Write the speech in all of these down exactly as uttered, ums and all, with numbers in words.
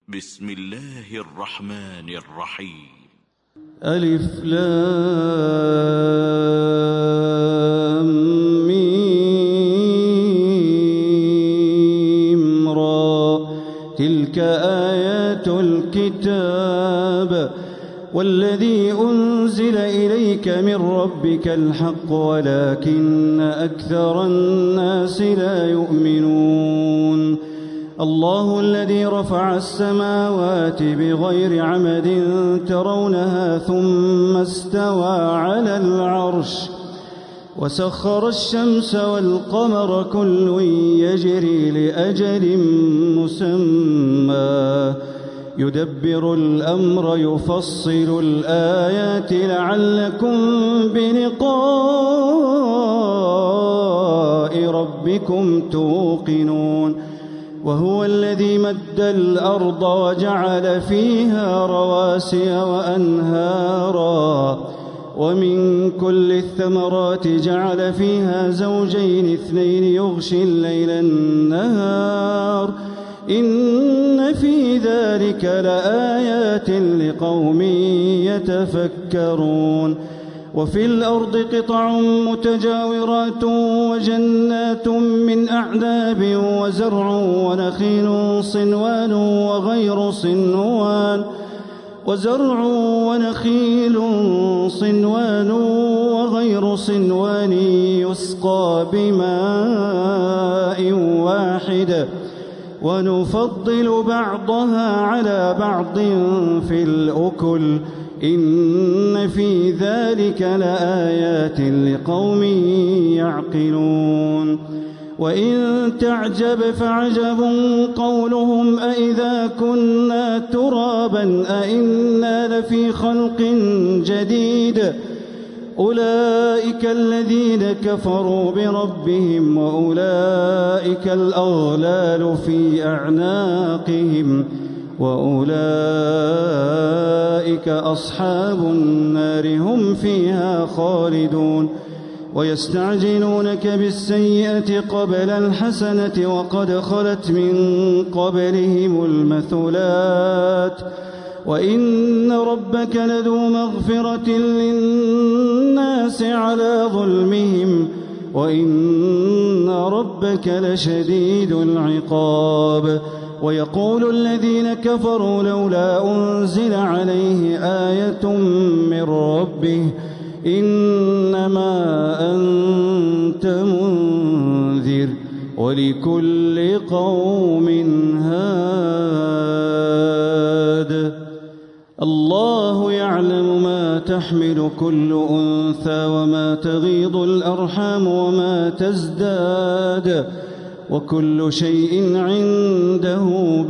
بسم الله الرحمن الرحيم. ألف لام ميم را، تلك آيات الكتاب والذي أنزل إليك من ربك الحق ولكن أكثر الناس لا يؤمنون. الله الذي رفع السماوات بغير عمد ترونها ثم استوى على العرش وسخر الشمس والقمر كل يجري لأجل مسمى يدبر الأمر يفصل الآيات لعلكم بلقاء ربكم توقنون. وهو الذي مد الأرض وجعل فيها رواسي وأنهارا ومن كل الثمرات جعل فيها زوجين اثنين يغشي الليل النهار إن في ذلك لآيات لقوم يتفكرون. وفي الأرض قطع متجاورات وجنات من أعناب وزرع ونخيل صنوان وغير صنوان وزرع ونخيل صنوان وغير صنوان يسقى بماء واحد ونفضل بعضها على بعض في الأكل إن في ذلك لآيات لقوم يعقلون. وإن تعجب فعجب قولهم أإذا كنا ترابا أإنا لفي خلق جديد أولئك الذين كفروا بربهم وأولئك الأغلال في أعناقهم وأولئك أصحاب النار هم فيها خالدون. ويستعجلونك بالسيئة قبل الحسنة وقد خلت من قبلهم المثلات وإن ربك لذو مغفرة للناس على ظلمهم وإن ربك لشديد العقاب. ويقول الذين كفروا لولا أنزل عليه آية من ربه إنما أنت منذر ولكل قوم هاد. الله يعلم ما تحمل كل أنثى وما تغيض الأرحام وما تزداد وكل شيء عنده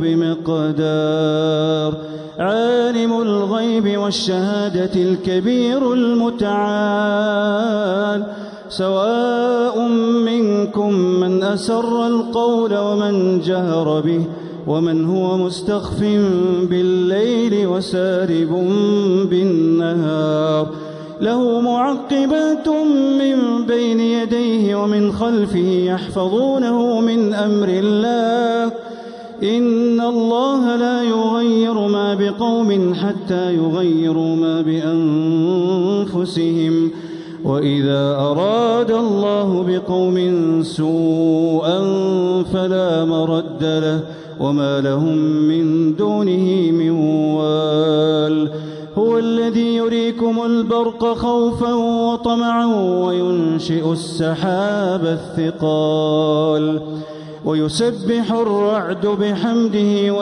بمقدار. عالم الغيب والشهادة الكبير المتعال سواء منكم من أسر القول ومن جهر به ومن هو مستخف بالليل وسارب بالنهار له معقبات من بين يديه ومن خلفه يحفظونه من أمر الله إن الله لا يغير ما بقوم حتى يغيروا ما بأنفسهم وإذا أراد الله بقوم سوءا فلا مرد له وما لهم من دونه من وال. هو الذي يريكم البرق خوفا وطمعا وينشئ السحاب الثقال ويسبح الرعد بحمده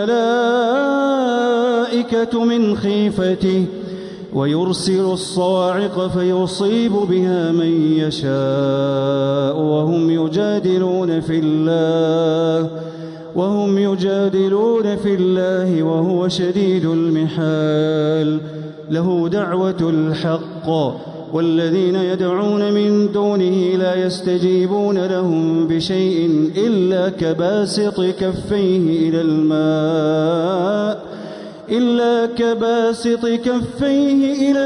والملائكة من خيفته ويرسل الصواعق فيصيب بها من يشاء وهم يجادلون في الله وهم يجادلون في الله وهو شديد المحال. له دعوة الحق والذين يدعون من دونه لا يستجيبون لهم بشيء إلا كباسط كفيه إلى الماء إلا كباسط كفيه إلى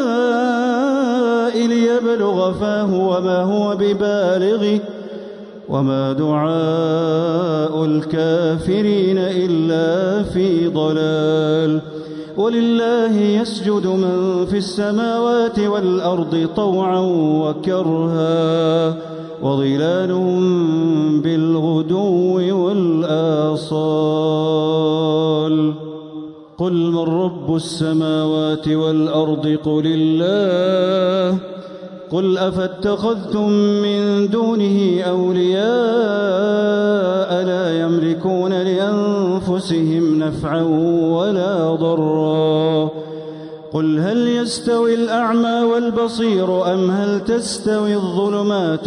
الماء ليبلغ فاه وما هو ببالغه وما دعاء الكافرين إلا في ضلال. ولله يسجد من في السماوات والأرض طوعا وكرها وظلالهم بالغدو والآصال. قل من رب السماوات والأرض قل الله. قل أفاتخذتم من دونه أولياء لا يملكون لأنفسهم نفعا ولا ضرا. قل هل يستوي الأعمى والبصير أم هل تستوي الظلمات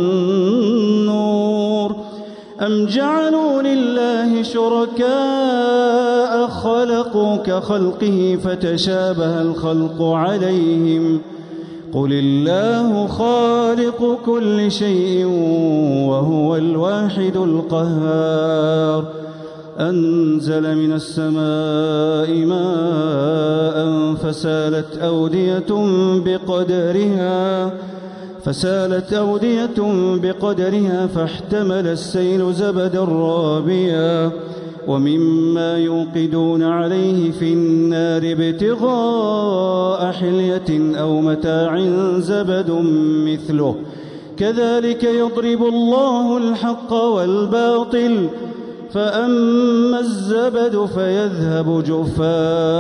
والنور أم جعلوا لله شركاء خلقوا كخلقه فتشابه الخلق عليهم قل الله خالق كل شيء وهو الواحد القهار. أنزل من السماء ماء فسالت أودية بقدرها فسالت أودية بقدرها فاحتمل السيل زبدا رابيا ومما يوقدون عليه في النار ابتغاء حلية أو متاع زبد مثله كذلك يضرب الله الحق والباطل فأما الزبد فيذهب جفاء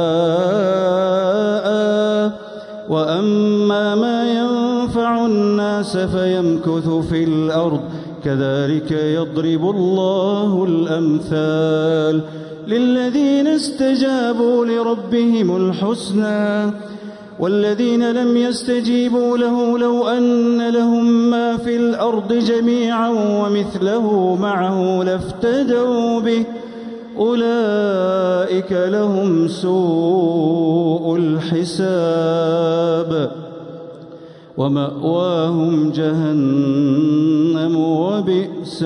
وأما ما ينفع الناس فيمكث في الأرض كذلك يضرب الله الأمثال. للذين استجابوا لربهم الحسنى والذين لم يستجيبوا له لو أن لهم ما في الأرض جميعا ومثله معه لافتدوا به أولئك لهم سوء الحساب ومأواهم جهنم وبئس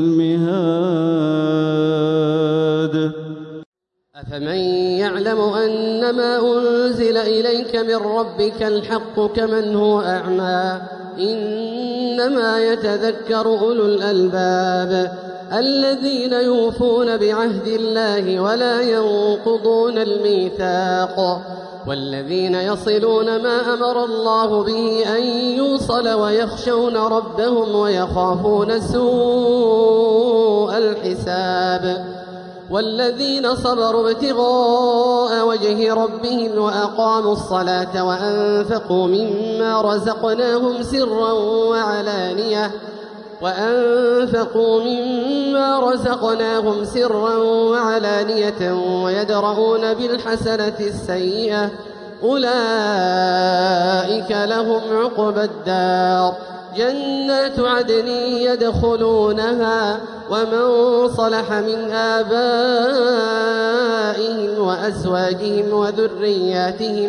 المهاد. أفمن يعلم أنما أنزل إليك من ربك الحق كمن هو أعمى إنما يتذكر أولو الألباب الذين يوفون بعهد الله ولا ينقضون الميثاق والذين يصلون ما أمر الله به أن يوصل ويخشون ربهم ويخافون سوء الحساب والذين صبروا ابتغاء وجه ربهم وأقاموا الصلاة وأنفقوا مما رزقناهم سرا وعلانية وأنفقوا مما رزقناهم سرا وعلانية ويدرؤون بالحسنة السيئة أولئك لهم عقبى الدار جنات عدن يدخلونها ومن صلح من آبائهم وأزواجهم وذرياتهم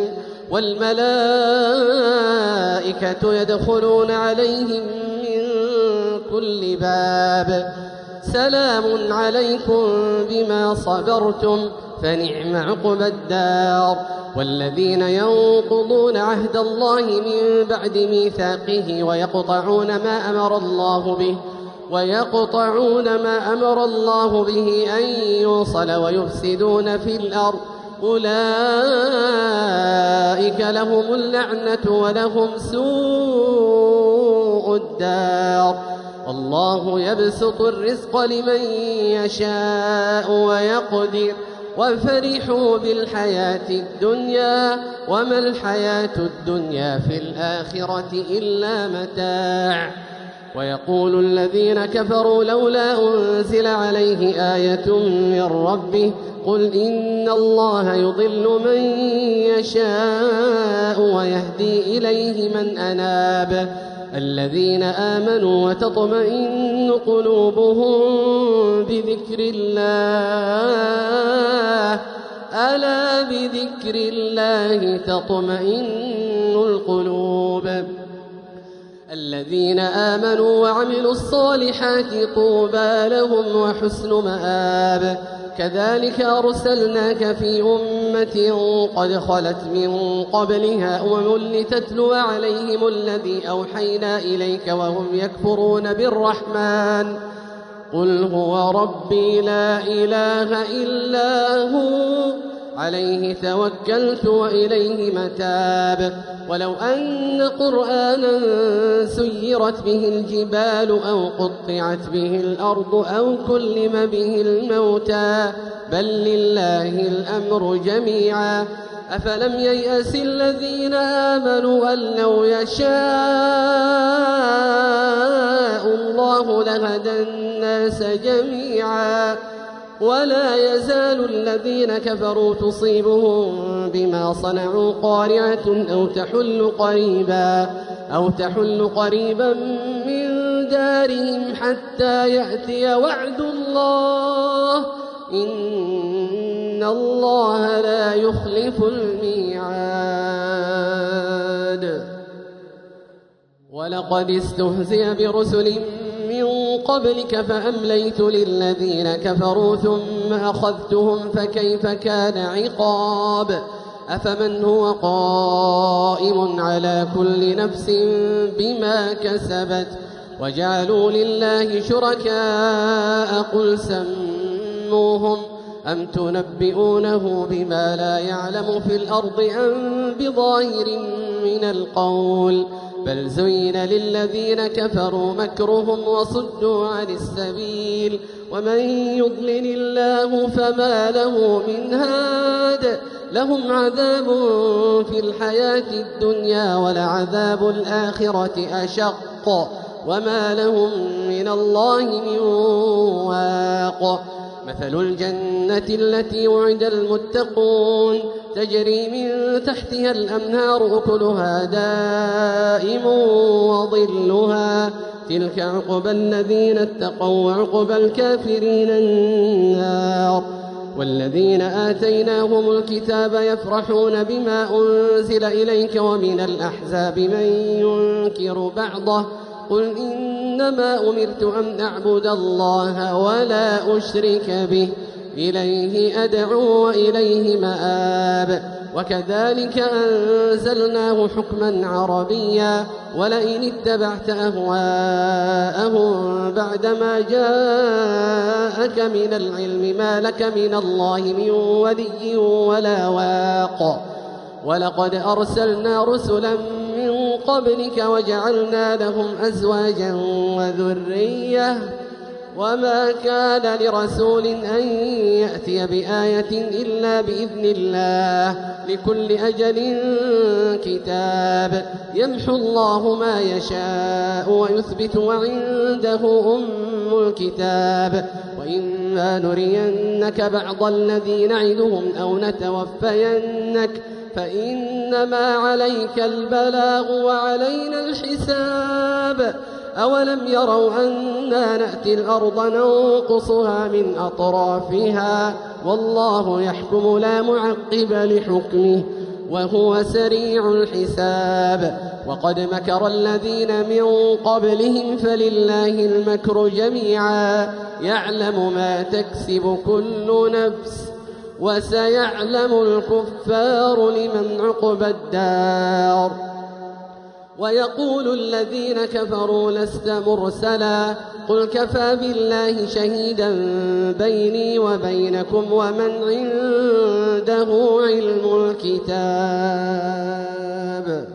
والملائكة يدخلون عليهم من كل باب سلام عليكم بما صبرتم فنعم عقبى الدار. والذين ينقضون عهد الله من بعد ميثاقه ويقطعون ما أمر الله به ويقطعون ما أمر الله به أن يوصل ويفسدون في الأرض أولئك لهم اللعنة ولهم سوء الدار. والله يبسط الرزق لمن يشاء ويقدر وفرحوا بالحياة الدنيا وما الحياة الدنيا في الآخرة إلا متاع. ويقول الذين كفروا لولا أنزل عليه آية من ربه قل إن الله يضل من يشاء ويهدي إليه من أناب الذين آمنوا وتطمئن قلوبهم بذكر الله ألا بذكر الله تطمئن القلوب. الذين آمنوا وعملوا الصالحات طوبى لهم وحسن مآب. كذلك أرسلناك في أمة أمة قد خلت من قبلها أمم لتتلو عليهم الذي أوحينا إليك وهم يكفرون بالرحمن قل هو ربي لا إله إلا هو عليه توكلت وإليه متاب ولو أن قرآنا سيرت به الجبال أو قطعت به الأرض أو كلم به الموتى بل لله الأمر جميعا أفلم ييأس الذين آمنوا أن لو يشاء الله لهدى الناس جميعا ولا يزال الذين كفروا تصيبهم بما صنعوا قارعة أو تحل قريبا أو تحل قريبا من دارهم حتى يأتي وعد الله إن الله لا يخلف الميعاد ولقد استهزئ برسل من قبلك فأمليت للذين كفروا ثم أخذتهم فكيف كان عقاب أفمن هو قائم على كل نفس بما كسبت وجعلوا لله شركاء قل سموهم أم تنبئونه بما لا يعلم في الأرض أم بظاهر من القول بل زين للذين كفروا مكرهم وصدوا عن السبيل ومن يضلل الله فما له من هاد لهم عذاب في الحياة الدنيا ولعذاب الآخرة أشق وما لهم من الله من واق مثل الجنة التي وعد المتقون تجري من تحتها الأنهار أكلها دائم وظلها تلك عقبى الذين اتقوا وعقبى الكافرين النار والذين آتيناهم الكتاب يفرحون بما أنزل إليك ومن الأحزاب من ينكر بعضه قل إنما أمرت أن أعبد الله ولا أشرك به إليه أدعو وإليه مآب وكذلك أنزلناه حكما عربيا ولئن اتبعت أهواءهم بعدما جاءك من العلم ما لك من الله من ولي ولا واق ولقد أرسلنا رسلا من قبلك وجعلنا لهم أزواجا وذرية وما كان لرسول أن يأتي بآية إلا بإذن الله لكل أجل كتاب يمحو الله ما يشاء ويثبت وعنده أم الكتاب وإما نرينك بعض الذي نعدهم أو نتوفينك فإنما عليك البلاغ وعلينا الحساب أولم يروا أنا نأتي الأرض ننقصها من أطرافها والله يحكم لا معقب لحكمه وهو سريع الحساب وقد مكر الذين من قبلهم فلله المكر جميعا يعلم ما تكسب كل نفس وسيعلم الكفار لمن عقبى الدار ويقول الذين كفروا لست مرسلا قل كفى بالله شهيدا بيني وبينكم ومن عنده علم الكتاب